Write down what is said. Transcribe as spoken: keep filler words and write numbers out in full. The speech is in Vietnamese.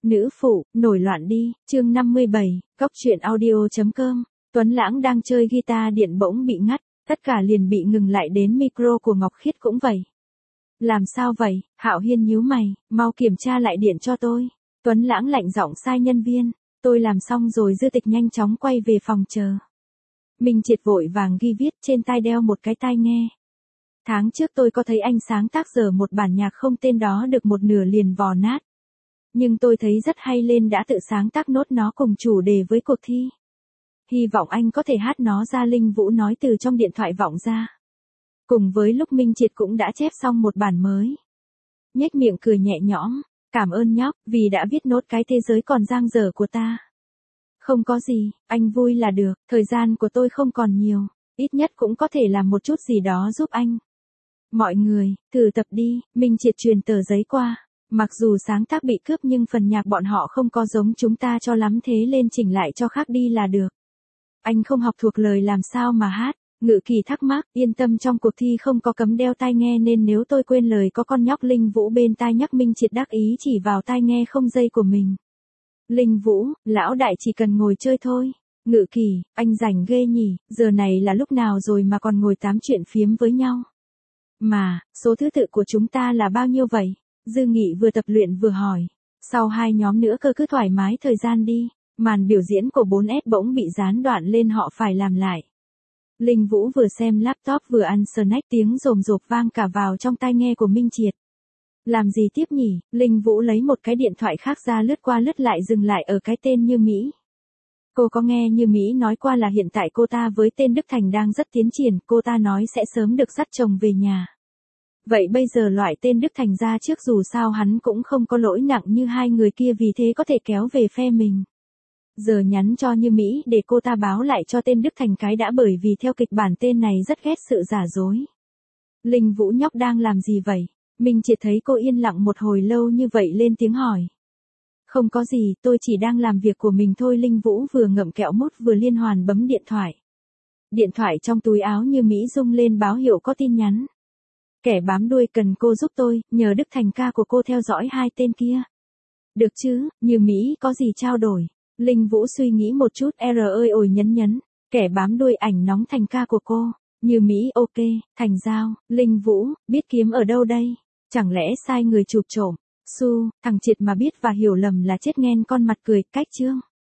Nữ phụ, nổi loạn đi, chương năm mươi bảy, cóc truyện audio.com. Tuấn Lãng đang chơi guitar điện bỗng bị ngắt, tất cả liền bị ngừng lại đến micro của Ngọc Khiết cũng vậy. Làm sao vậy? Hạo Hiên nhíu mày, mau kiểm tra lại điện cho tôi. Tuấn Lãng lạnh giọng sai nhân viên, tôi làm xong rồi. Dư Tịch nhanh chóng quay về phòng chờ. Minh Triệt vội vàng ghi viết trên tai đeo một cái tai nghe. Tháng trước tôi có thấy anh sáng tác dở một bản nhạc không tên đó được một nửa liền vò nát. Nhưng tôi thấy rất hay nên đã tự sáng tác nốt nó cùng chủ đề với cuộc thi. Hy vọng anh có thể hát nó ra. Linh Vũ nói từ trong điện thoại vọng ra. Cùng với lúc Minh Triệt cũng đã chép xong một bản mới. Nhếch miệng cười nhẹ nhõm, cảm ơn nhóc vì đã viết nốt cái thế giới còn dang dở của ta. Không có gì, anh vui là được, thời gian của tôi không còn nhiều, ít nhất cũng có thể làm một chút gì đó giúp anh. Mọi người, thử tập đi. Minh Triệt truyền tờ giấy qua. Mặc dù sáng tác bị cướp nhưng phần nhạc bọn họ không có giống chúng ta cho lắm, thế lên chỉnh lại cho khác đi là được. Anh không học thuộc lời làm sao mà hát. Ngự Kỳ thắc mắc, yên tâm trong cuộc thi không có cấm đeo tai nghe nên nếu tôi quên lời có con nhóc Linh Vũ bên tai nhắc. Minh Triệt đắc ý chỉ vào tai nghe không dây của mình. Linh Vũ, lão đại chỉ cần ngồi chơi thôi. Ngự Kỳ, anh rảnh ghê nhỉ, giờ này là lúc nào rồi mà còn ngồi tám chuyện phiếm với nhau. Mà, số thứ tự của chúng ta là bao nhiêu vậy? Dư Nghị vừa tập luyện vừa hỏi. Sau hai nhóm nữa cơ cứ thoải mái thời gian đi. Màn biểu diễn của bốn S bỗng bị gián đoạn lên, họ phải làm lại. Linh Vũ vừa xem laptop vừa ăn snack, tiếng rồm rộp vang cả vào trong tai nghe của Minh Triệt. Làm gì tiếp nhỉ? Linh Vũ lấy một cái điện thoại khác ra lướt qua lướt lại, dừng lại ở cái tên Như Mỹ. Cô có nghe Như Mỹ nói qua là hiện tại cô ta với tên Đức Thành đang rất tiến triển, cô ta nói sẽ sớm được dắt chồng về nhà. Vậy bây giờ loại tên Đức Thành ra trước, dù sao hắn cũng không có lỗi nặng như hai người kia, vì thế có thể kéo về phe mình. Giờ nhắn cho Như Mỹ để cô ta báo lại cho tên Đức Thành cái đã, bởi vì theo kịch bản tên này rất ghét sự giả dối. Linh Vũ nhóc đang làm gì vậy? Minh Triệt thấy cô yên lặng một hồi lâu như vậy lên tiếng hỏi. Không có gì, tôi chỉ đang làm việc của mình thôi. Linh Vũ vừa ngậm kẹo mút vừa liên hoàn bấm điện thoại. Điện thoại trong túi áo Như Mỹ rung lên báo hiệu có tin nhắn. Kẻ bám đuôi cần cô giúp tôi, nhờ Đức Thành ca của cô theo dõi hai tên kia. Được chứ, Như Mỹ có gì trao đổi? Linh Vũ suy nghĩ một chút, R ơi ồi nhấn nhấn. Kẻ bám đuôi ảnh nóng Thành ca của cô. Như Mỹ ok, Thành giao. Linh Vũ, biết kiếm ở đâu đây? Chẳng lẽ sai người chụp trộm? Su, thằng Triệt mà biết và hiểu lầm là chết, nghen con mặt cười. Cách chương.